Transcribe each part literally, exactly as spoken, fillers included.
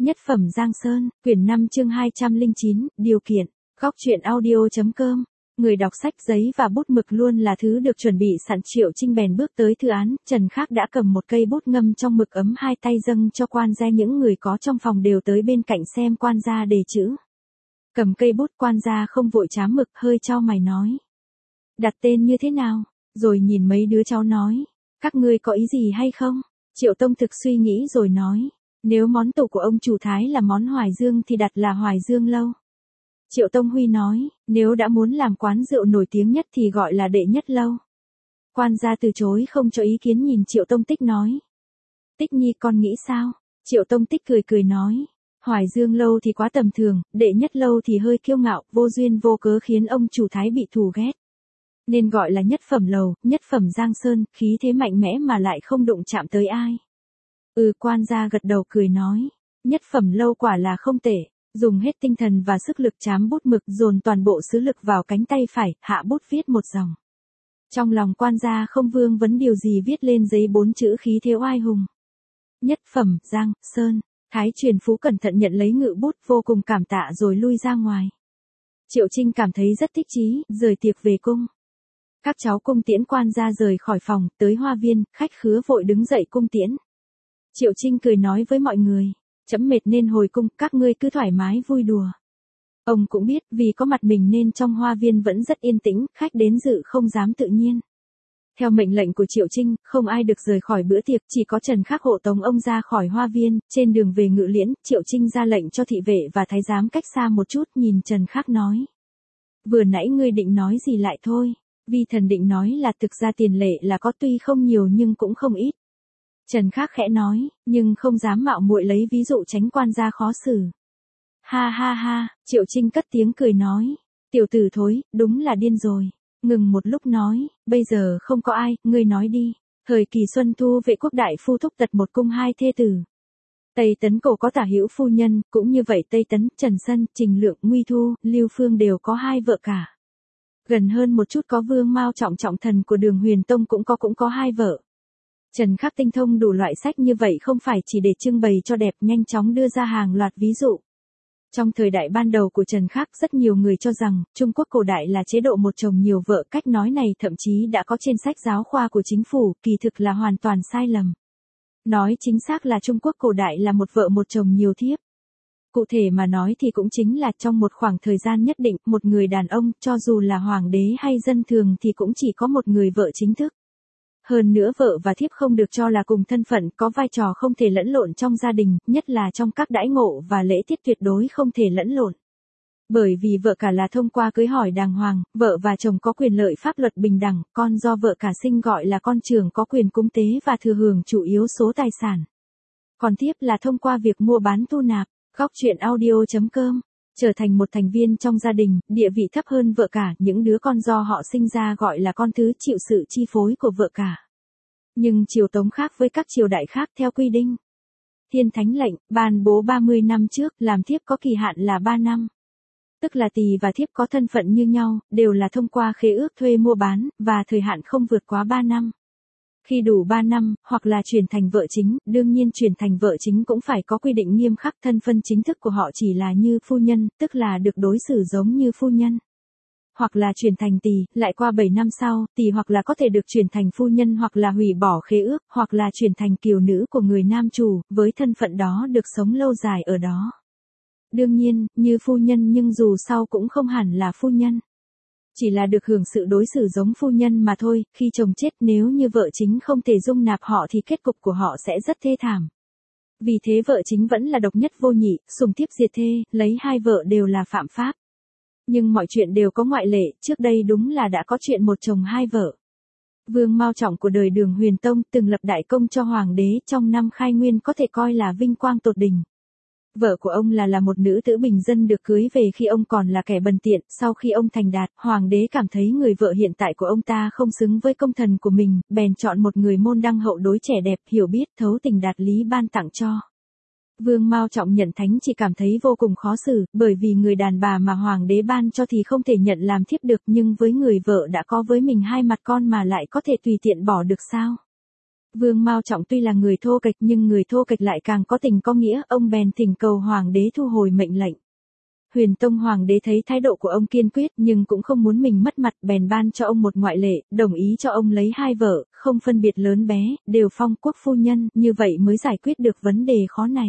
Nhất phẩm Giang Sơn, quyển năm chương hai trăm lẻ chín, điều kiện. Góc truyện audio.com. Người đọc sách giấy và bút mực luôn là thứ được chuẩn bị sẵn. Triệu Trinh bèn bước tới thư án, Trần Khắc đã cầm một cây bút ngâm trong mực ấm, hai tay dâng cho quan gia. Những người có trong phòng đều tới bên cạnh xem quan gia đề chữ. Cầm cây bút, quan gia không vội chám mực, hơi chau mày nói: đặt tên như thế nào? Rồi nhìn mấy đứa cháu nói: các ngươi có ý gì hay không? Triệu Tông thực suy nghĩ rồi nói: nếu món tủ của ông chủ Thái là món Hoài Dương thì đặt là Hoài Dương Lâu. Triệu Tông Huy nói: nếu đã muốn làm quán rượu nổi tiếng nhất thì gọi là Đệ Nhất Lâu. Quan gia từ chối không cho ý kiến, nhìn Triệu Tông Tích nói: Tích nhi con nghĩ sao? Triệu Tông Tích cười cười nói: Hoài Dương Lâu thì quá tầm thường, Đệ Nhất Lâu thì hơi kiêu ngạo, vô duyên vô cớ khiến ông chủ Thái bị thù ghét. Nên gọi là nhất phẩm lầu, nhất phẩm Giang Sơn, khí thế mạnh mẽ mà lại không đụng chạm tới ai. Ừ, quan gia gật đầu cười nói: nhất phẩm lâu quả là không tệ. Dùng hết tinh thần và sức lực chám bút mực, dồn toàn bộ sứ lực vào cánh tay phải, hạ bút viết một dòng. Trong lòng quan gia không vương vấn điều gì, viết lên giấy bốn chữ khí thế oai hùng: nhất phẩm Giang Sơn. Thái Truyền Phú cẩn thận nhận lấy ngự bút, vô cùng cảm tạ rồi lui ra ngoài. Triệu Trinh cảm thấy rất thích chí, rời tiệc về cung. Các cháu cung tiễn quan gia rời khỏi phòng, tới hoa viên, khách khứa vội đứng dậy cung tiễn. Triệu Trinh cười nói với mọi người: chấm mệt nên hồi cung, các ngươi cứ thoải mái vui đùa. Ông cũng biết, vì có mặt mình nên trong hoa viên vẫn rất yên tĩnh, khách đến dự không dám tự nhiên. Theo mệnh lệnh của Triệu Trinh, không ai được rời khỏi bữa tiệc, chỉ có Trần Khắc hộ tống ông ra khỏi hoa viên. Trên đường về Ngự Liễn, Triệu Trinh ra lệnh cho thị vệ và thái giám cách xa một chút, nhìn Trần Khắc nói: vừa nãy ngươi định nói gì lại thôi? Vi thần định nói là thực ra tiền lệ là có, tuy không nhiều nhưng cũng không ít. Trần Khắc khẽ nói, nhưng không dám mạo muội lấy ví dụ tránh quan gia khó xử. Ha ha ha, Triệu Trinh cất tiếng cười nói: tiểu tử thối, đúng là điên rồi. Ngừng một lúc nói: bây giờ không có ai, ngươi nói đi. Thời kỳ Xuân Thu, Vệ Quốc đại phu thúc tật một cung hai thê tử. Tây Tấn Cổ có Tả Hữu phu nhân, cũng như vậy Tây Tấn, Trần Sân, Trình Lượng, Nguy Thu, Lưu Phương đều có hai vợ cả. Gần hơn một chút có Vương Mao Trọng Trọng thần của Đường Huyền Tông cũng có cũng có hai vợ. Trần Khắc tinh thông đủ loại sách như vậy không phải chỉ để trưng bày cho đẹp, nhanh chóng đưa ra hàng loạt ví dụ. Trong thời đại ban đầu của Trần Khắc, rất nhiều người cho rằng Trung Quốc cổ đại là chế độ một chồng nhiều vợ, cách nói này thậm chí đã có trên sách giáo khoa của chính phủ, kỳ thực là hoàn toàn sai lầm. Nói chính xác là Trung Quốc cổ đại là một vợ một chồng nhiều thiếp. Cụ thể mà nói thì cũng chính là trong một khoảng thời gian nhất định, một người đàn ông, cho dù là hoàng đế hay dân thường thì cũng chỉ có một người vợ chính thức. Hơn nữa vợ và thiếp không được cho là cùng thân phận, có vai trò không thể lẫn lộn trong gia đình, nhất là trong các đãi ngộ và lễ tiết tuyệt đối không thể lẫn lộn. Bởi vì vợ cả là thông qua cưới hỏi đàng hoàng, vợ và chồng có quyền lợi pháp luật bình đẳng, con do vợ cả sinh gọi là con trưởng có quyền cúng tế và thừa hưởng chủ yếu số tài sản. Còn thiếp là thông qua việc mua bán thu nạp. Góc truyện audio.com. Trở thành một thành viên trong gia đình, địa vị thấp hơn vợ cả, những đứa con do họ sinh ra gọi là con thứ, chịu sự chi phối của vợ cả. Nhưng triều Tống khác với các triều đại khác theo quy định. Thiên Thánh lệnh, ban bố ba mươi năm trước, làm thiếp có kỳ hạn là ba năm. Tức là tỳ và thiếp có thân phận như nhau, đều là thông qua khế ước thuê mua bán, và thời hạn không vượt quá ba năm. Khi đủ ba năm, hoặc là chuyển thành vợ chính, đương nhiên chuyển thành vợ chính cũng phải có quy định nghiêm khắc, thân phân chính thức của họ chỉ là như phu nhân, tức là được đối xử giống như phu nhân. Hoặc là chuyển thành tỳ, lại qua bảy năm sau, tỳ hoặc là có thể được chuyển thành phu nhân hoặc là hủy bỏ khế ước, hoặc là chuyển thành kiều nữ của người nam chủ, với thân phận đó được sống lâu dài ở đó. Đương nhiên, như phu nhân nhưng dù sau cũng không hẳn là phu nhân. Chỉ là được hưởng sự đối xử giống phu nhân mà thôi, khi chồng chết nếu như vợ chính không thể dung nạp họ thì kết cục của họ sẽ rất thê thảm. Vì thế vợ chính vẫn là độc nhất vô nhị, sùng thiếp diệt thê, lấy hai vợ đều là phạm pháp. Nhưng mọi chuyện đều có ngoại lệ, trước đây đúng là đã có chuyện một chồng hai vợ. Vương Mao Trọng của đời Đường Huyền Tông từng lập đại công cho hoàng đế trong năm khai nguyên, có thể coi là vinh quang tột đỉnh. Vợ của ông là là một nữ tử bình dân được cưới về khi ông còn là kẻ bần tiện, sau khi ông thành đạt, hoàng đế cảm thấy người vợ hiện tại của ông ta không xứng với công thần của mình, bèn chọn một người môn đăng hậu đối trẻ đẹp, hiểu biết, thấu tình đạt lý ban tặng cho. Vương Mao Trọng nhận thánh chỉ cảm thấy vô cùng khó xử, bởi vì người đàn bà mà hoàng đế ban cho thì không thể nhận làm thiếp được, nhưng với người vợ đã có với mình hai mặt con mà lại có thể tùy tiện bỏ được sao? Vương Mao Trọng tuy là người thô kệch nhưng người thô kệch lại càng có tình có nghĩa, ông bèn thỉnh cầu hoàng đế thu hồi mệnh lệnh. Huyền Tông hoàng đế thấy thái độ của ông kiên quyết nhưng cũng không muốn mình mất mặt, bèn ban cho ông một ngoại lệ, đồng ý cho ông lấy hai vợ, không phân biệt lớn bé, đều phong quốc phu nhân, như vậy mới giải quyết được vấn đề khó này.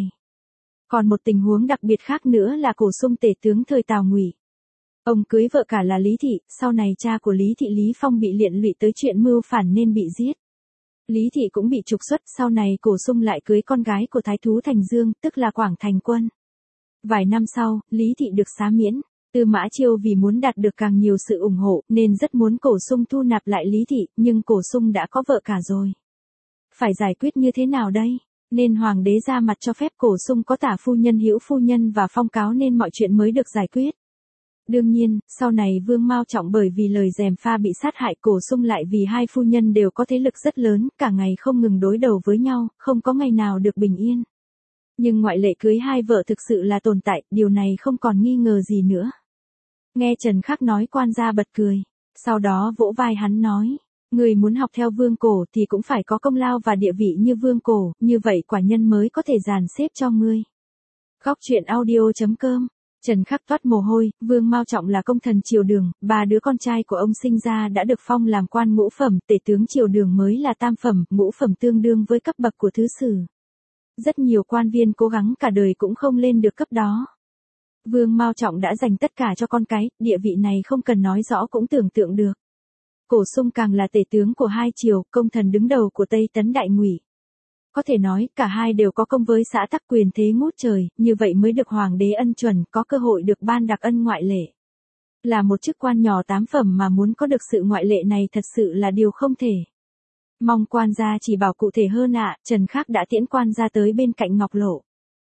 Còn một tình huống đặc biệt khác nữa là Cổ Sung tể tướng thời Tào Ngụy. Ông cưới vợ cả là Lý Thị, sau này cha của Lý Thị Lý Phong bị liện lụy tới chuyện mưu phản nên bị giết. Lý Thị cũng bị trục xuất, sau này Cổ Sung lại cưới con gái của Thái thú Thành Dương, tức là Quảng Thành Quân. Vài năm sau, Lý Thị được xá miễn. Tư Mã Chiêu vì muốn đạt được càng nhiều sự ủng hộ nên rất muốn Cổ Sung thu nạp lại Lý Thị, nhưng Cổ Sung đã có vợ cả rồi. Phải giải quyết như thế nào đây? Nên hoàng đế ra mặt cho phép Cổ Sung có tả phu nhân hữu phu nhân và phong cáo nên mọi chuyện mới được giải quyết. Đương nhiên, sau này Vương Mao Trọng bởi vì lời gièm pha bị sát hại, Cổ Sung lại vì hai phu nhân đều có thế lực rất lớn, cả ngày không ngừng đối đầu với nhau, không có ngày nào được bình yên. Nhưng ngoại lệ cưới hai vợ thực sự là tồn tại, điều này không còn nghi ngờ gì nữa. Nghe Trần Khắc nói, quan gia bật cười, sau đó vỗ vai hắn nói, người muốn học theo Vương Cổ thì cũng phải có công lao và địa vị như Vương Cổ, như vậy quả nhân mới có thể dàn xếp cho ngươi. Góc truyện audio chấm com. Trần Khắc toát mồ hôi, Vương Mao Trọng là công thần triều Đường, ba đứa con trai của ông sinh ra đã được phong làm quan ngũ phẩm, tể tướng triều Đường mới là tam phẩm, ngũ phẩm tương đương với cấp bậc của thứ sử. Rất nhiều quan viên cố gắng cả đời cũng không lên được cấp đó. Vương Mao Trọng đã dành tất cả cho con cái, địa vị này không cần nói rõ cũng tưởng tượng được. Cổ Sung càng là tể tướng của hai triều, công thần đứng đầu của Tây Tấn Đại Ngụy. Có thể nói, cả hai đều có công với xã tắc, quyền thế ngút trời, như vậy mới được hoàng đế ân chuẩn, có cơ hội được ban đặc ân ngoại lệ. Là một chức quan nhỏ tám phẩm mà muốn có được sự ngoại lệ này thật sự là điều không thể. Mong quan gia chỉ bảo cụ thể hơn ạ. Trần Khắc đã tiễn quan gia tới bên cạnh Ngọc Lộ.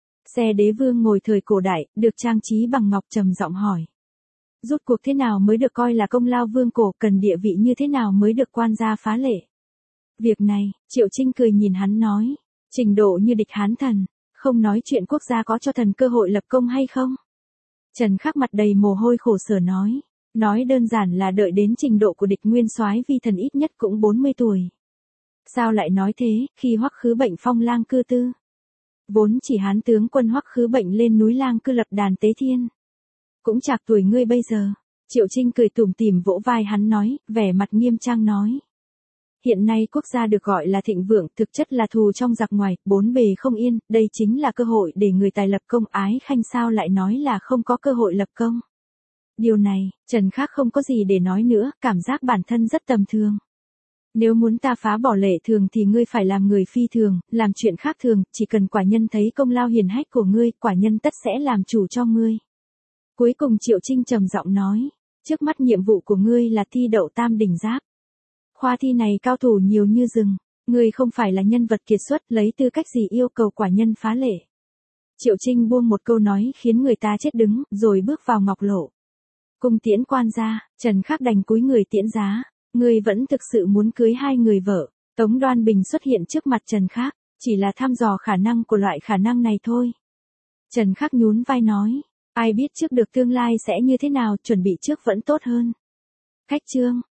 Xe đế vương ngồi thời cổ đại, được trang trí bằng ngọc, trầm giọng hỏi. Rút cuộc thế nào mới được coi là công lao Vương Cổ, cần địa vị như thế nào mới được quan gia phá lệ? Việc này, Triệu Trinh cười nhìn hắn nói, trình độ như địch Hán thần, không nói chuyện quốc gia có cho thần cơ hội lập công hay không? Trần Khắc mặt đầy mồ hôi khổ sở nói, nói đơn giản là đợi đến trình độ của địch nguyên soái vi thần ít nhất cũng bốn mươi tuổi. Sao lại nói thế, khi Hoắc Khứ Bệnh phong lang cư tư? Vốn chỉ Hán tướng quân Hoắc Khứ Bệnh lên núi lang cư lập đàn tế thiên. Cũng chạc tuổi ngươi bây giờ. Triệu Trinh cười tủm tỉm vỗ vai hắn nói, vẻ mặt nghiêm trang nói. Hiện nay quốc gia được gọi là thịnh vượng, thực chất là thù trong giặc ngoài, bốn bề không yên, đây chính là cơ hội để người tài lập công. Ái Khanh sao lại nói là không có cơ hội lập công? Điều này, Trần Khắc không có gì để nói nữa, cảm giác bản thân rất tầm thường. Nếu muốn ta phá bỏ lệ thường thì ngươi phải làm người phi thường, làm chuyện khác thường, chỉ cần quả nhân thấy công lao hiển hách của ngươi, quả nhân tất sẽ làm chủ cho ngươi. Cuối cùng Triệu Trinh trầm giọng nói, trước mắt nhiệm vụ của ngươi là thi đậu tam đỉnh giáp. Khoa thi này cao thủ nhiều như rừng, ngươi không phải là nhân vật kiệt xuất, lấy tư cách gì yêu cầu quả nhân phá lệ. Triệu Trinh buông một câu nói khiến người ta chết đứng, rồi bước vào Ngọc Lộ. Cung tiễn quan gia, Trần Khắc đành cúi người tiễn giá. Ngươi vẫn thực sự muốn cưới hai người vợ? Tống Đoan Bình xuất hiện trước mặt Trần Khắc, chỉ là thăm dò khả năng của loại khả năng này thôi. Trần Khắc nhún vai nói, ai biết trước được tương lai sẽ như thế nào, chuẩn bị trước vẫn tốt hơn. Khách chương.